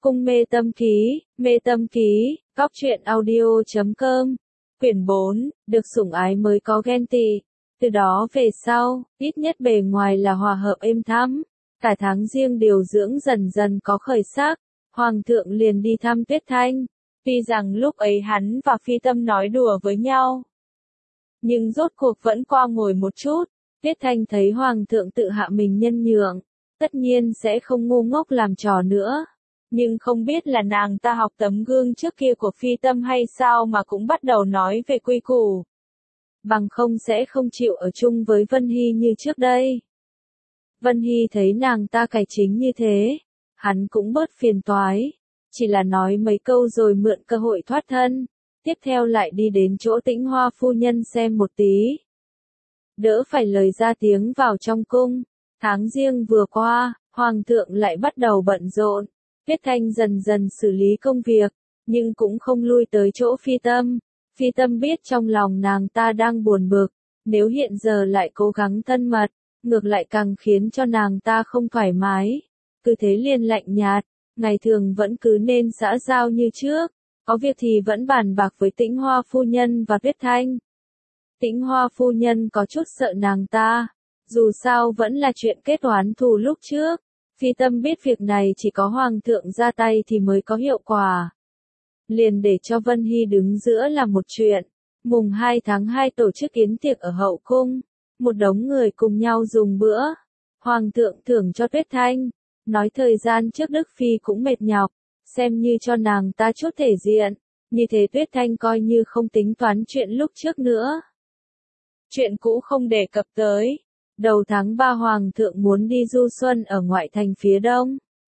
Cung mê tâm ký, góc truyện audio.com, quyển 4, được sủng ái mới có ghen tị. Từ đó về sau, ít nhất bề ngoài là hòa hợp êm thắm, cả tháng riêng điều dưỡng dần dần có khởi sắc, Hoàng thượng liền đi thăm Tuyết Thanh. Tuy rằng lúc ấy hắn và Phi Tâm nói đùa với nhau, nhưng rốt cuộc vẫn qua ngồi một chút. Tuyết Thanh thấy Hoàng thượng tự hạ mình nhân nhượng, tất nhiên sẽ không ngu ngốc làm trò nữa. Nhưng không biết là nàng ta học tấm gương trước kia của Phi Tâm hay sao mà cũng bắt đầu nói về quy củ. Bằng không sẽ không chịu ở chung với Vân Hy như trước đây. Vân Hy thấy nàng ta cải chính như thế, hắn cũng bớt phiền toái, chỉ là nói mấy câu rồi mượn cơ hội thoát thân, tiếp theo lại đi đến chỗ Tĩnh Hoa phu nhân xem một tí. Đỡ phải lời ra tiếng vào trong cung, tháng riêng vừa qua, Hoàng thượng lại bắt đầu bận rộn. Tuyết Thanh dần dần xử lý công việc, nhưng cũng không lui tới chỗ Phi Tâm. Phi Tâm biết trong lòng nàng ta đang buồn bực, nếu hiện giờ lại cố gắng thân mật, ngược lại càng khiến cho nàng ta không thoải mái. Cứ thế liền lạnh nhạt, ngày thường vẫn cứ nên xã giao như trước, có việc thì vẫn bàn bạc với Tĩnh Hoa phu nhân và Tuyết Thanh. Tĩnh Hoa phu nhân có chút sợ nàng ta, dù sao vẫn là chuyện kết oán thù lúc trước. Phi Tâm biết việc này chỉ có Hoàng thượng ra tay thì mới có hiệu quả. Liền để cho Vân Hy đứng giữa là một chuyện. Mùng 2 tháng 2 tổ chức yến tiệc ở hậu cung, một đống người cùng nhau dùng bữa. Hoàng thượng thưởng cho Tuyết Thanh, nói thời gian trước Đức Phi cũng mệt nhọc, xem như cho nàng ta chút thể diện. Như thế Tuyết Thanh coi như không tính toán chuyện lúc trước nữa. Chuyện cũ không đề cập tới. Đầu tháng 3 Hoàng thượng muốn đi du xuân ở ngoại thành phía đông.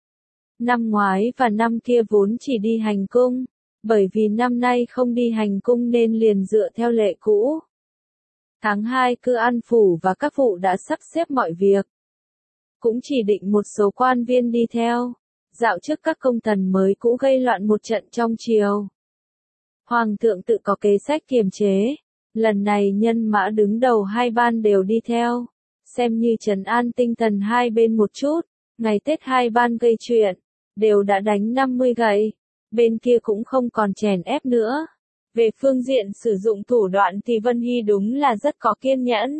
Năm ngoái và năm kia vốn chỉ đi hành cung, bởi vì năm nay không đi hành cung nên liền dựa theo lệ cũ. Tháng 2 Cư An Phủ và các vụ đã sắp xếp mọi việc. Cũng chỉ định một số quan viên đi theo, dạo trước các công thần mới cũ gây loạn một trận trong triều. Hoàng thượng tự có kế sách kiềm chế, lần này nhân mã đứng đầu hai ban đều đi theo. Xem như trấn an tinh thần hai bên một chút, ngày Tết hai ban gây chuyện, đều đã đánh 50 gậy, bên kia cũng không còn chèn ép nữa. Về phương diện sử dụng thủ đoạn thì Vân Hy đúng là rất có kiên nhẫn.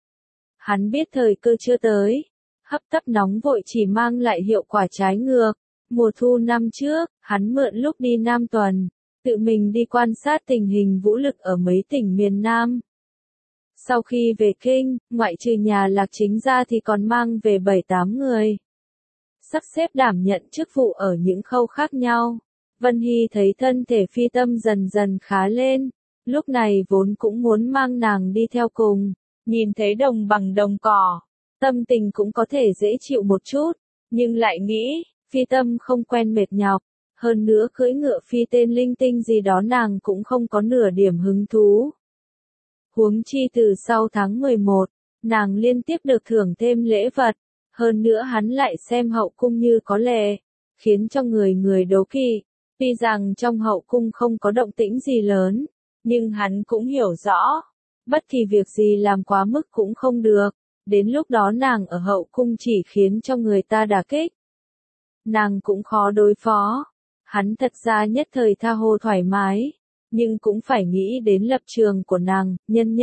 Hắn biết thời cơ chưa tới, hấp tấp nóng vội chỉ mang lại hiệu quả trái ngược. Mùa thu năm trước, hắn mượn lúc đi Nam Tuần, tự mình đi quan sát tình hình vũ lực ở mấy tỉnh miền Nam. Sau khi về kinh, ngoại trừ nhà Lạc Chính ra thì còn mang về 7-8 người. Sắp xếp đảm nhận chức vụ ở những khâu khác nhau. Vân Hy thấy thân thể Phi Tâm dần dần khá lên, lúc này vốn cũng muốn mang nàng đi theo cùng. Nhìn thấy đồng bằng đồng cỏ, tâm tình cũng có thể dễ chịu một chút, nhưng lại nghĩ, Phi Tâm không quen mệt nhọc, hơn nữa cưỡi ngựa phi tên linh tinh gì đó nàng cũng không có nửa điểm hứng thú. Huống chi từ sau tháng 11, nàng liên tiếp được thưởng thêm lễ vật, hơn nữa hắn lại xem hậu cung như có lệ, khiến cho người người đố kỵ. Tuy rằng trong hậu cung không có động tĩnh gì lớn, nhưng hắn cũng hiểu rõ, bất kỳ việc gì làm quá mức cũng không được, đến lúc đó nàng ở hậu cung chỉ khiến cho người ta đả kích. Nàng cũng khó đối phó, hắn thật ra nhất thời tha hồ thoải mái. Nhưng cũng phải nghĩ đến lập trường của nàng,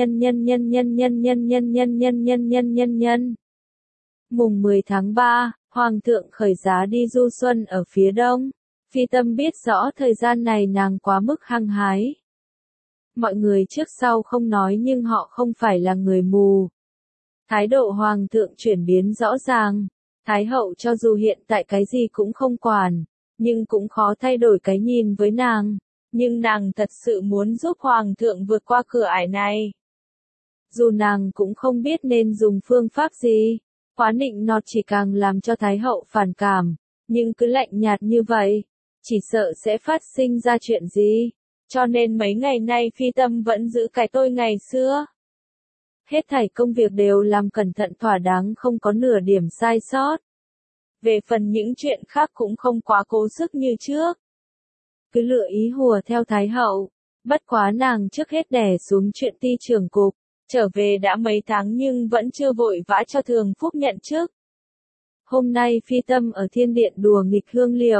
nhân. Mùng 10 tháng 3, Hoàng thượng khởi giá đi du xuân ở phía đông. Phi Tâm biết rõ thời gian này nàng quá mức hăng hái. Mọi người trước sau không nói nhưng họ không phải là người mù. Thái độ Hoàng thượng chuyển biến rõ ràng. Thái hậu cho dù hiện tại cái gì cũng không quản, nhưng cũng khó thay đổi cái nhìn với nàng. Nhưng nàng thật sự muốn giúp Hoàng thượng vượt qua cửa ải này. Dù nàng cũng không biết nên dùng phương pháp gì, quá nịnh nọt chỉ càng làm cho Thái hậu phản cảm, nhưng cứ lạnh nhạt như vậy, chỉ sợ sẽ phát sinh ra chuyện gì. Cho nên mấy ngày nay Phi Tâm vẫn giữ cái tôi ngày xưa. Hết thảy công việc đều làm cẩn thận thỏa đáng không có nửa điểm sai sót. Về phần những chuyện khác cũng không quá cố sức như trước. Cứ lựa ý hùa theo Thái hậu, bất quá nàng trước hết đè xuống chuyện ty trưởng cục, trở về đã mấy tháng nhưng vẫn chưa vội vã cho Thường Phúc nhận chức. Hôm nay Phi Tâm ở thiên điện đùa nghịch hương liệu,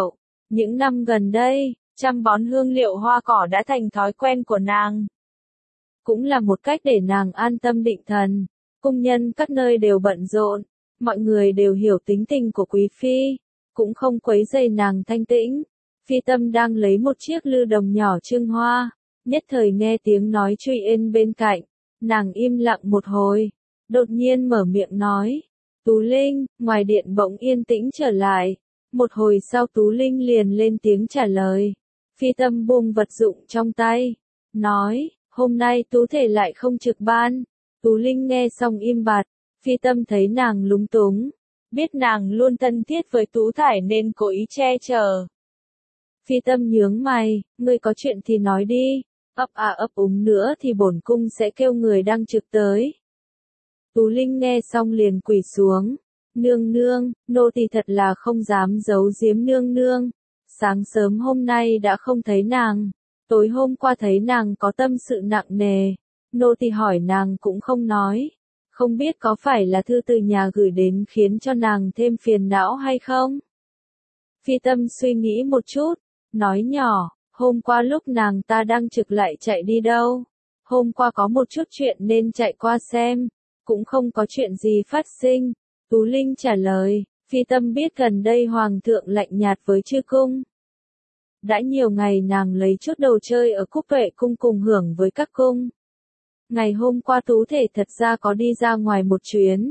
Những năm gần đây, chăm bón hương liệu hoa cỏ đã thành thói quen của nàng. Cũng là một cách để nàng an tâm định thần. Cung nhân các nơi đều bận rộn, mọi người đều hiểu tính tình của quý phi, cũng không quấy rầy nàng thanh tĩnh. Phi Tâm đang lấy một chiếc lư đồng nhỏ trưng hoa, nhất thời nghe tiếng nói truy ên bên cạnh, nàng im lặng một hồi, đột nhiên mở miệng nói, Tú Linh, ngoài điện bỗng yên tĩnh trở lại, một hồi sau Tú Linh liền lên tiếng trả lời. Phi Tâm buông vật dụng trong tay, nói, hôm nay Tú thể lại không trực ban. Tú Linh nghe xong im bặt, Phi Tâm thấy nàng lúng túng, biết nàng luôn thân thiết với Tú Thải nên cố ý che chở. Phi Tâm nhướng mày, ngươi có chuyện thì nói đi, ấp à ấp úng nữa thì bổn cung sẽ kêu người đang trực tới. Tú Linh nghe xong liền quỳ xuống, nương nương, nô tỳ thật là không dám giấu giếm nương nương, sáng sớm hôm nay đã không thấy nàng, tối hôm qua thấy nàng có tâm sự nặng nề, nô tỳ hỏi nàng cũng không nói, không biết có phải là thư từ nhà gửi đến khiến cho nàng thêm phiền não hay không? Phi Tâm suy nghĩ một chút, nói nhỏ, hôm qua lúc nàng ta đang trực lại chạy đi đâu? Hôm qua có một chút chuyện nên chạy qua xem, cũng không có chuyện gì phát sinh. Tú Linh trả lời, Phi Tâm biết gần đây Hoàng thượng lạnh nhạt với chư cung. Đã nhiều ngày nàng lấy chút đồ chơi ở Cúc Vệ cung cùng hưởng với các cung. Ngày hôm qua Tú thể thật ra có đi ra ngoài một chuyến.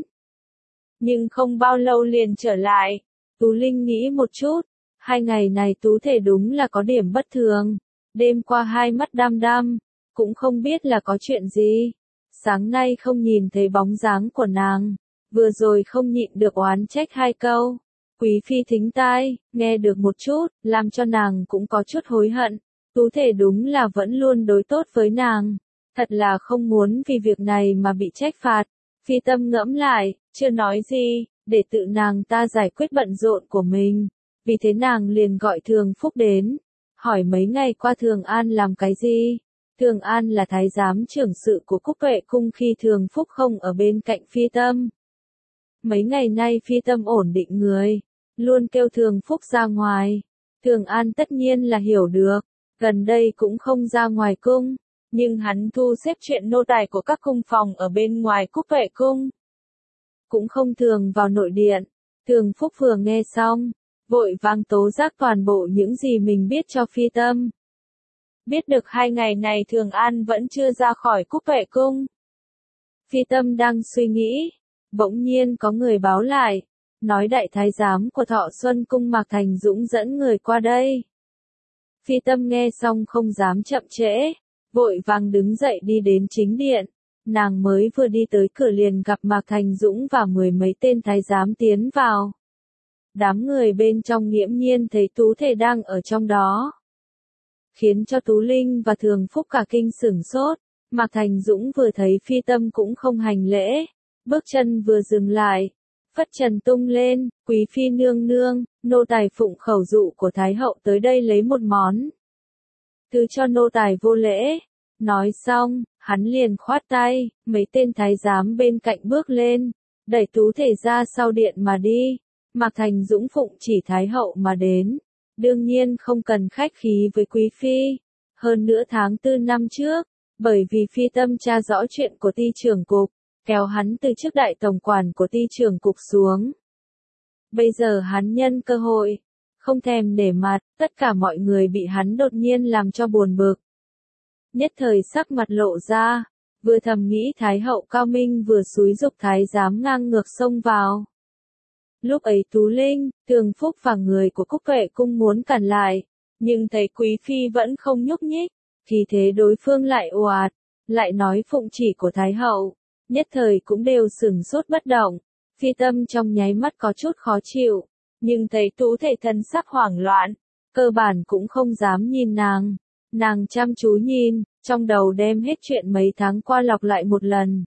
Nhưng không bao lâu liền trở lại. Tú Linh nghĩ một chút, 2 ngày này Tú thể đúng là có điểm bất thường. Đêm qua hai mắt đăm đăm, cũng không biết là có chuyện gì. Sáng nay không nhìn thấy bóng dáng của nàng, vừa rồi không nhịn được oán trách 2 câu. Quý phi thính tai, nghe được một chút, làm cho nàng cũng có chút hối hận. Tú thể đúng là vẫn luôn đối tốt với nàng. Thật là không muốn vì việc này mà bị trách phạt. Phi Tâm ngẫm lại, chưa nói gì, để tự nàng ta giải quyết bận rộn của mình. Vì thế nàng liền gọi Thường Phúc đến, hỏi mấy ngày qua Thường An làm cái gì. Thường An là thái giám trưởng sự của Cúc Vệ cung khi Thường Phúc không ở bên cạnh Phi Tâm. Mấy ngày nay Phi Tâm ổn định người, luôn kêu Thường Phúc ra ngoài. Thường An tất nhiên là hiểu được, gần đây cũng không ra ngoài cung, nhưng hắn thu xếp chuyện nô tài của các cung phòng ở bên ngoài Cúc Vệ cung. Cũng không thường vào nội điện. Thường Phúc vừa nghe xong, vội vàng tố giác toàn bộ những gì mình biết cho Phi Tâm. Biết được 2 ngày này Thường An vẫn chưa ra khỏi Cúc Vệ cung. Phi Tâm đang suy nghĩ, bỗng nhiên có người báo lại, nói đại thái giám của Thọ Xuân cung Mạc Thành Dũng dẫn người qua đây. Phi Tâm nghe xong không dám chậm trễ, vội vàng đứng dậy đi đến chính điện. Nàng mới vừa đi tới cửa liền gặp Mạc Thành Dũng và 10 mấy tên thái giám tiến vào. Đám người bên trong nghiễm nhiên thấy Tú thể đang ở trong đó, khiến cho Tú Linh và Thường Phúc cả kinh sửng sốt. Mạc Thành Dũng vừa thấy Phi Tâm cũng không hành lễ, bước chân vừa dừng lại, phất trần tung lên, quý phi nương nương, nô tài phụng khẩu dụ của Thái hậu tới đây lấy một món. Thứ cho nô tài vô lễ. Nói xong, hắn liền khoát tay, mấy tên thái giám bên cạnh bước lên, đẩy Tú thể ra sau điện mà đi. Mạc Thành Dũng phụng chỉ Thái hậu mà đến, đương nhiên không cần khách khí với quý phi. Hơn nữa tháng 4 năm trước, bởi vì Phi Tâm tra rõ chuyện của ty trưởng cục, kéo hắn từ chức đại tổng quản của ty trưởng cục xuống. Bây giờ hắn nhân cơ hội, không thèm nể mặt, tất cả mọi người bị hắn đột nhiên làm cho buồn bực. Nhất thời sắc mặt lộ ra, vừa thầm nghĩ Thái hậu cao minh vừa xúi giục thái giám ngang ngược xông vào. Lúc ấy Tú Linh, Thường Phúc và người của Cúc Vệ cung muốn cản lại, nhưng thấy quý phi vẫn không nhúc nhích, thì thế đối phương lại ồ ạt, lại nói phụng chỉ của Thái hậu, nhất thời cũng đều sửng sốt bất động. Phi Tâm trong nháy mắt có chút khó chịu, nhưng thấy Tú thể thân sắc hoảng loạn, cơ bản cũng không dám nhìn nàng. Nàng chăm chú nhìn, trong đầu đem hết chuyện mấy tháng qua lọc lại một lần.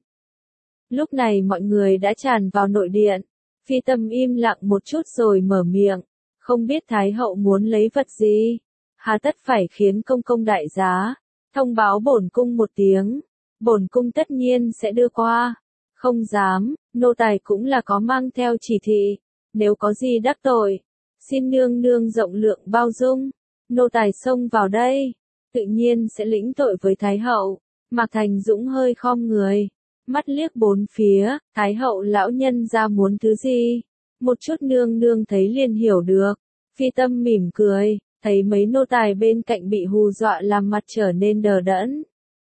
Lúc này mọi người đã tràn vào nội điện. Phi Tâm im lặng một chút rồi mở miệng, không biết Thái hậu muốn lấy vật gì, hà tất phải khiến công công đại giá, thông báo bổn cung một tiếng, bổn cung tất nhiên sẽ đưa qua. Không dám, nô tài cũng là có mang theo chỉ thị, nếu có gì đắc tội, Xin nương nương rộng lượng bao dung, nô tài xông vào đây, tự nhiên sẽ lĩnh tội với Thái hậu. Mạc Thành Dũng hơi khom người, mắt liếc bốn phía, Thái hậu lão nhân ra muốn thứ gì? Một chút nương nương thấy liền hiểu được. Phi Tâm mỉm cười, thấy mấy nô tài bên cạnh bị hù dọa làm mặt trở nên đờ đẫn.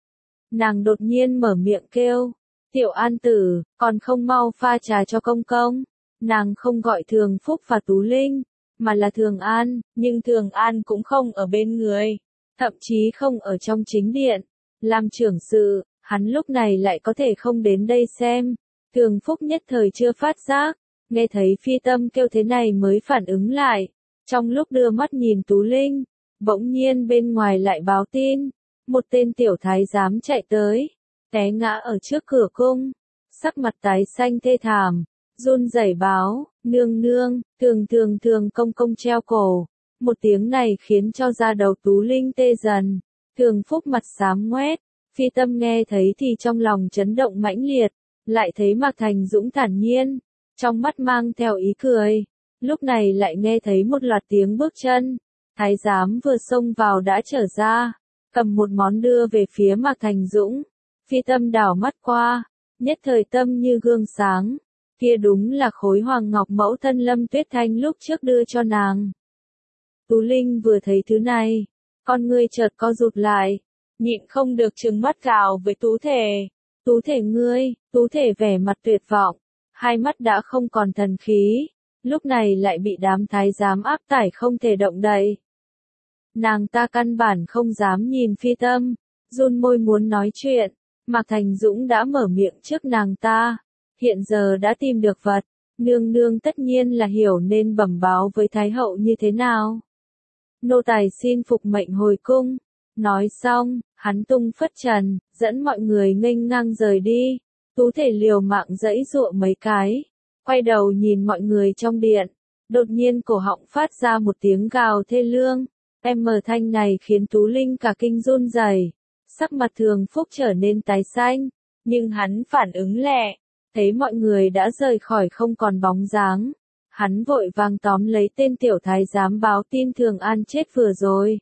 Nàng đột nhiên mở miệng kêu, Tiểu An tử, còn không mau pha trà cho công công. Nàng không gọi Thường Phúc và Tú Linh, mà là Thường An, nhưng Thường An cũng không ở bên người, thậm chí không ở trong chính điện. Làm trưởng sự, hắn lúc này lại có thể không đến đây xem. Thường Phúc nhất thời chưa phát giác, nghe thấy Phi Tâm kêu thế này mới phản ứng lại. Trong lúc đưa mắt nhìn Tú Linh, bỗng nhiên bên ngoài lại báo tin, một tên tiểu thái giám chạy tới, té ngã ở trước cửa cung, sắc mặt tái xanh thê thảm, run rẩy báo, nương nương, thường công công treo cổ. Một tiếng này khiến cho da đầu Tú Linh tê dần, Thường Phúc mặt xám ngoét. Phi Tâm nghe thấy thì trong lòng chấn động mãnh liệt, lại thấy Mạc Thành Dũng thản nhiên, trong mắt mang theo ý cười. Lúc này lại nghe thấy một loạt tiếng bước chân, thái giám vừa xông vào đã trở ra, cầm một món đưa về phía Mạc Thành Dũng. Phi Tâm đảo mắt qua, nhất thời tâm như gương sáng, kia đúng là khối hoàng ngọc mẫu thân Lâm Tuyết Thanh lúc trước đưa cho nàng. Tú Linh vừa thấy thứ này, con ngươi chợt co rụt lại, nhịn không được trừng mắt gào với Tú Thể. Tú Thể ngươi, Tú Thể vẻ mặt tuyệt vọng, hai mắt đã không còn thần khí, lúc này lại bị đám thái giám áp tải không thể động đậy. Nàng ta căn bản không dám nhìn Phi Tâm, run môi muốn nói chuyện, Mạc Thành Dũng đã mở miệng trước nàng ta, hiện giờ đã tìm được vật, nương nương tất nhiên là hiểu nên bẩm báo với Thái hậu như thế nào. Nô tài xin phục mệnh hồi cung. Nói xong, hắn tung phất trần, dẫn mọi người nghênh ngang rời đi. Tú Thể liều mạng giãy giụa mấy cái, quay đầu nhìn mọi người trong điện, đột nhiên cổ họng phát ra một tiếng gào thê lương. Thanh này khiến Tú Linh cả kinh run rẩy, sắc mặt Thường Phúc trở nên tái xanh, nhưng hắn phản ứng lẹ, thấy mọi người đã rời khỏi không còn bóng dáng. Hắn vội vàng tóm lấy tên tiểu thái giám báo tin Thường An chết vừa rồi.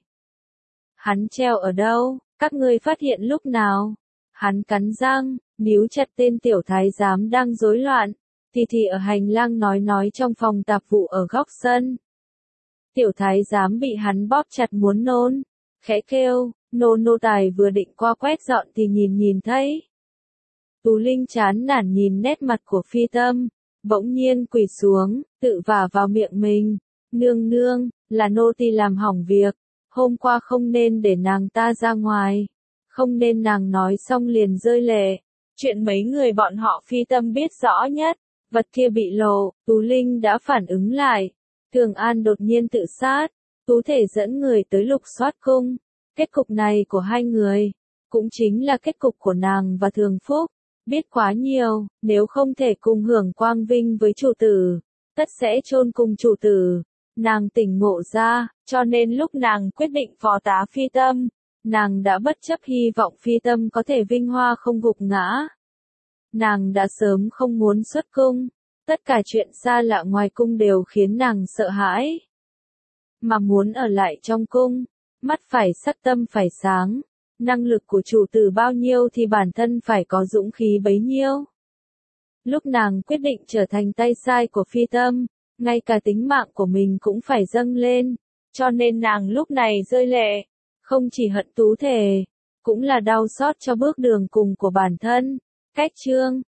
Hắn treo ở đâu, các ngươi phát hiện lúc nào? Hắn cắn răng, níu chặt tên tiểu thái giám đang rối loạn, thì ở hành lang nói trong phòng tạp vụ ở góc sân. Tiểu thái giám bị hắn bóp chặt muốn nôn, khẽ kêu, nô tài vừa định qua quét dọn thì nhìn thấy. Tú Linh chán nản nhìn nét mặt của Phi Tâm, bỗng nhiên quỳ xuống, tự vả vào miệng mình, nương, là nô tỳ làm hỏng việc, hôm qua không nên để nàng ta ra ngoài, không nên. Nàng nói xong liền rơi lệ, chuyện mấy người bọn họ Phi Tâm biết rõ nhất, vật kia bị lộ, Tú Linh đã phản ứng lại, Thường An đột nhiên tự sát, Tú Thể dẫn người tới lục soát cung, kết cục này của hai người, cũng chính là kết cục của nàng và Thường Phúc. Biết quá nhiều, nếu không thể cùng hưởng quang vinh với chủ tử, tất sẽ chôn cùng chủ tử. Nàng tỉnh ngộ ra, cho nên lúc nàng quyết định phó tá Phi Tâm, nàng đã bất chấp hy vọng Phi Tâm có thể vinh hoa không gục ngã. Nàng đã sớm không muốn xuất cung, tất cả chuyện xa lạ ngoài cung đều khiến nàng sợ hãi. Mà muốn ở lại trong cung, mắt phải sắc tâm phải sáng. Năng lực của chủ tử bao nhiêu thì bản thân phải có dũng khí bấy nhiêu. Lúc nàng quyết định trở thành tay sai của Phi Tâm, ngay cả tính mạng của mình cũng phải dâng lên, cho nên nàng lúc này rơi lệ, không chỉ hận Tú Thể, cũng là đau xót cho bước đường cùng của bản thân. Cách chương